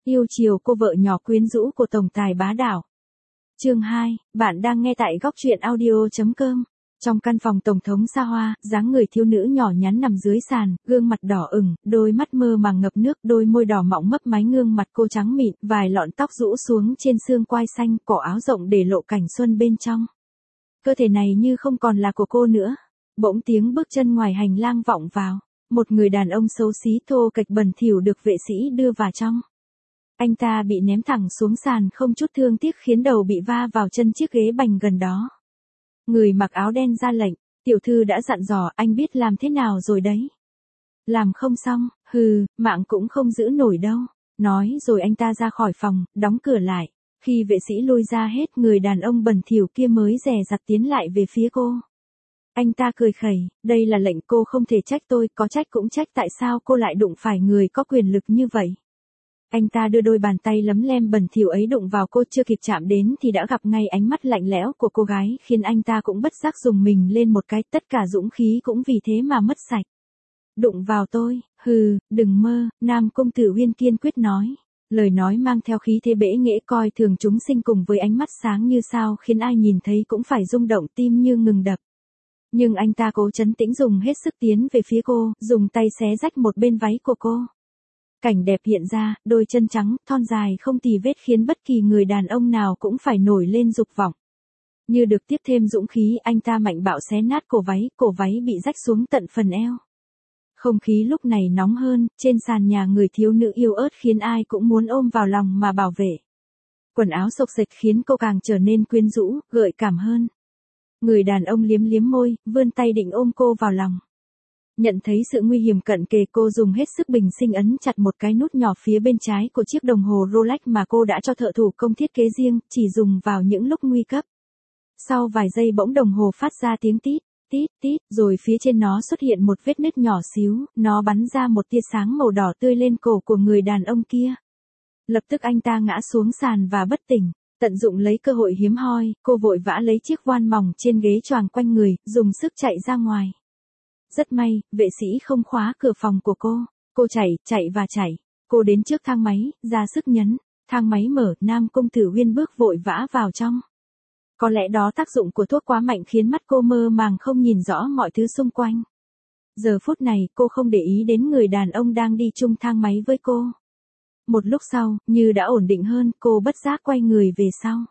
Yêu chiều cô vợ nhỏ quyến rũ của tổng tài bá đạo. Chương 2, bạn đang nghe tại góc truyện audio.com. Trong căn phòng tổng thống xa hoa, dáng người thiếu nữ nhỏ nhắn nằm dưới sàn, gương mặt đỏ ửng, đôi mắt mơ màng ngập nước, đôi môi đỏ mọng mấp máy gương mặt cô trắng mịn, vài lọn tóc rũ xuống trên xương quai xanh, cổ áo rộng để lộ cảnh xuân bên trong. Cơ thể này như không còn là của cô nữa. Bỗng tiếng bước chân ngoài hành lang vọng vào. Một người đàn ông xấu xí thô kệch bẩn thỉu được vệ sĩ đưa vào trong. Anh ta bị ném thẳng xuống sàn không chút thương tiếc khiến đầu bị va vào chân chiếc ghế bành gần đó. Người mặc áo đen ra lệnh, tiểu thư đã dặn dò anh biết làm thế nào rồi đấy. Làm không xong, mạng cũng không giữ nổi đâu. Nói rồi anh ta ra khỏi phòng, đóng cửa lại. Khi vệ sĩ lui ra hết, người đàn ông bẩn thỉu kia mới dè dặt tiến lại về phía cô. Anh ta cười khẩy, đây là lệnh cô không thể trách tôi, có trách cũng trách tại sao cô lại đụng phải người có quyền lực như vậy. Anh ta đưa đôi bàn tay lấm lem bẩn thỉu ấy đụng vào cô, chưa kịp chạm đến thì đã gặp ngay ánh mắt lạnh lẽo của cô gái, khiến anh ta cũng bất giác rùng mình lên một cái, tất cả dũng khí cũng vì thế mà mất sạch. Đụng vào tôi, đừng mơ, Nam Công Tử Uyên kiên quyết nói. Lời nói mang theo khí thế bẽ nghễ coi thường chúng sinh cùng với ánh mắt sáng như sao khiến ai nhìn thấy cũng phải rung động tim như ngừng đập. Nhưng anh ta cố trấn tĩnh dùng hết sức tiến về phía cô, dùng tay xé rách một bên váy của cô. Cảnh đẹp hiện ra, đôi chân trắng, thon dài không tì vết khiến bất kỳ người đàn ông nào cũng phải nổi lên dục vọng. Như được tiếp thêm dũng khí, anh ta mạnh bạo xé nát cổ váy bị rách xuống tận phần eo. Không khí lúc này nóng hơn, trên sàn nhà người thiếu nữ yêu ớt khiến ai cũng muốn ôm vào lòng mà bảo vệ. Quần áo xộc xệch khiến cô càng trở nên quyến rũ, gợi cảm hơn. Người đàn ông liếm liếm môi, vươn tay định ôm cô vào lòng. Nhận thấy sự nguy hiểm cận kề, cô dùng hết sức bình sinh ấn chặt một cái nút nhỏ phía bên trái của chiếc đồng hồ Rolex mà cô đã cho thợ thủ công thiết kế riêng, chỉ dùng vào những lúc nguy cấp. Sau vài giây bỗng đồng hồ phát ra tiếng tít, tít, tít, rồi phía trên nó xuất hiện một vết nứt nhỏ xíu, nó bắn ra một tia sáng màu đỏ tươi lên cổ của người đàn ông kia. Lập tức anh ta ngã xuống sàn và bất tỉnh. Tận dụng lấy cơ hội hiếm hoi, cô vội vã lấy chiếc voan mỏng trên ghế choàng quanh người, dùng sức chạy ra ngoài. Rất may, vệ sĩ không khóa cửa phòng của cô. Cô chạy và chạy. Cô đến trước thang máy, ra sức nhấn. Thang máy mở, Nam Công Tử Uyên bước vội vã vào trong. Có lẽ đó tác dụng của thuốc quá mạnh khiến mắt cô mơ màng không nhìn rõ mọi thứ xung quanh. Giờ phút này, cô không để ý đến người đàn ông đang đi chung thang máy với cô. Một lúc sau, như đã ổn định hơn, cô bất giác quay người về sau.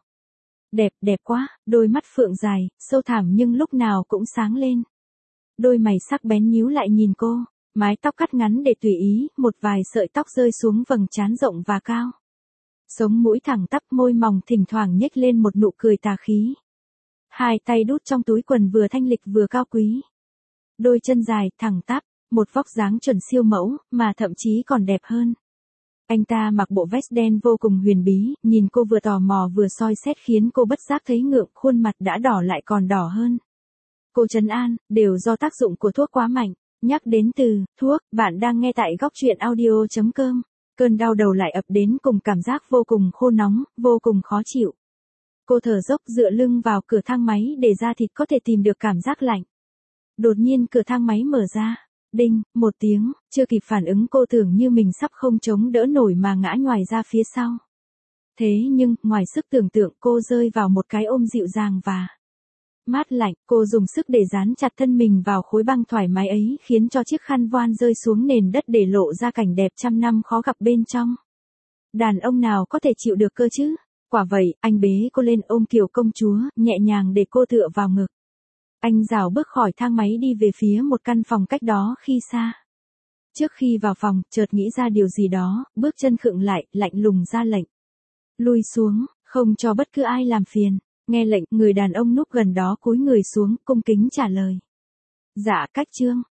Đẹp quá, đôi mắt phượng dài, sâu thẳm nhưng lúc nào cũng sáng lên. Đôi mày sắc bén nhíu lại nhìn cô, mái tóc cắt ngắn để tùy ý, một vài sợi tóc rơi xuống vầng trán rộng và cao. Sống mũi thẳng tắp, môi mỏng thỉnh thoảng nhếch lên một nụ cười tà khí. Hai tay đút trong túi quần vừa thanh lịch vừa cao quý. Đôi chân dài, thẳng tắp, một vóc dáng chuẩn siêu mẫu, mà thậm chí còn đẹp hơn. Anh ta mặc bộ vest đen vô cùng huyền bí, nhìn cô vừa tò mò vừa soi xét khiến cô bất giác thấy ngượng, khuôn mặt đã đỏ lại còn đỏ hơn. Cô trấn an, đều do tác dụng của thuốc quá mạnh. Nhắc đến từ thuốc, bạn đang nghe tại góc truyện audio.com. Cơn đau đầu lại ập đến cùng cảm giác vô cùng khô nóng, vô cùng khó chịu. Cô thở dốc dựa lưng vào cửa thang máy để da thịt có thể tìm được cảm giác lạnh. Đột nhiên cửa thang máy mở ra. Đinh, một tiếng, chưa kịp phản ứng cô tưởng như mình sắp không chống đỡ nổi mà ngã nhoài ra phía sau. Thế nhưng, ngoài sức tưởng tượng, cô rơi vào một cái ôm dịu dàng và mát lạnh. Cô dùng sức để dán chặt thân mình vào khối băng thoải mái ấy, khiến cho chiếc khăn voan rơi xuống nền đất để lộ ra cảnh đẹp trăm năm khó gặp bên trong. Đàn ông nào có thể chịu được cơ chứ? Quả vậy, anh bế cô lên ôm kiểu công chúa, nhẹ nhàng để cô tựa vào ngực. Anh rảo bước khỏi thang máy đi về phía một căn phòng cách đó khi xa. Trước khi vào phòng, chợt nghĩ ra điều gì đó, bước chân khựng lại, lạnh lùng ra lệnh. Lui xuống, không cho bất cứ ai làm phiền. Nghe lệnh, người đàn ông núp gần đó cúi người xuống, cung kính trả lời. Dạ, cách trương.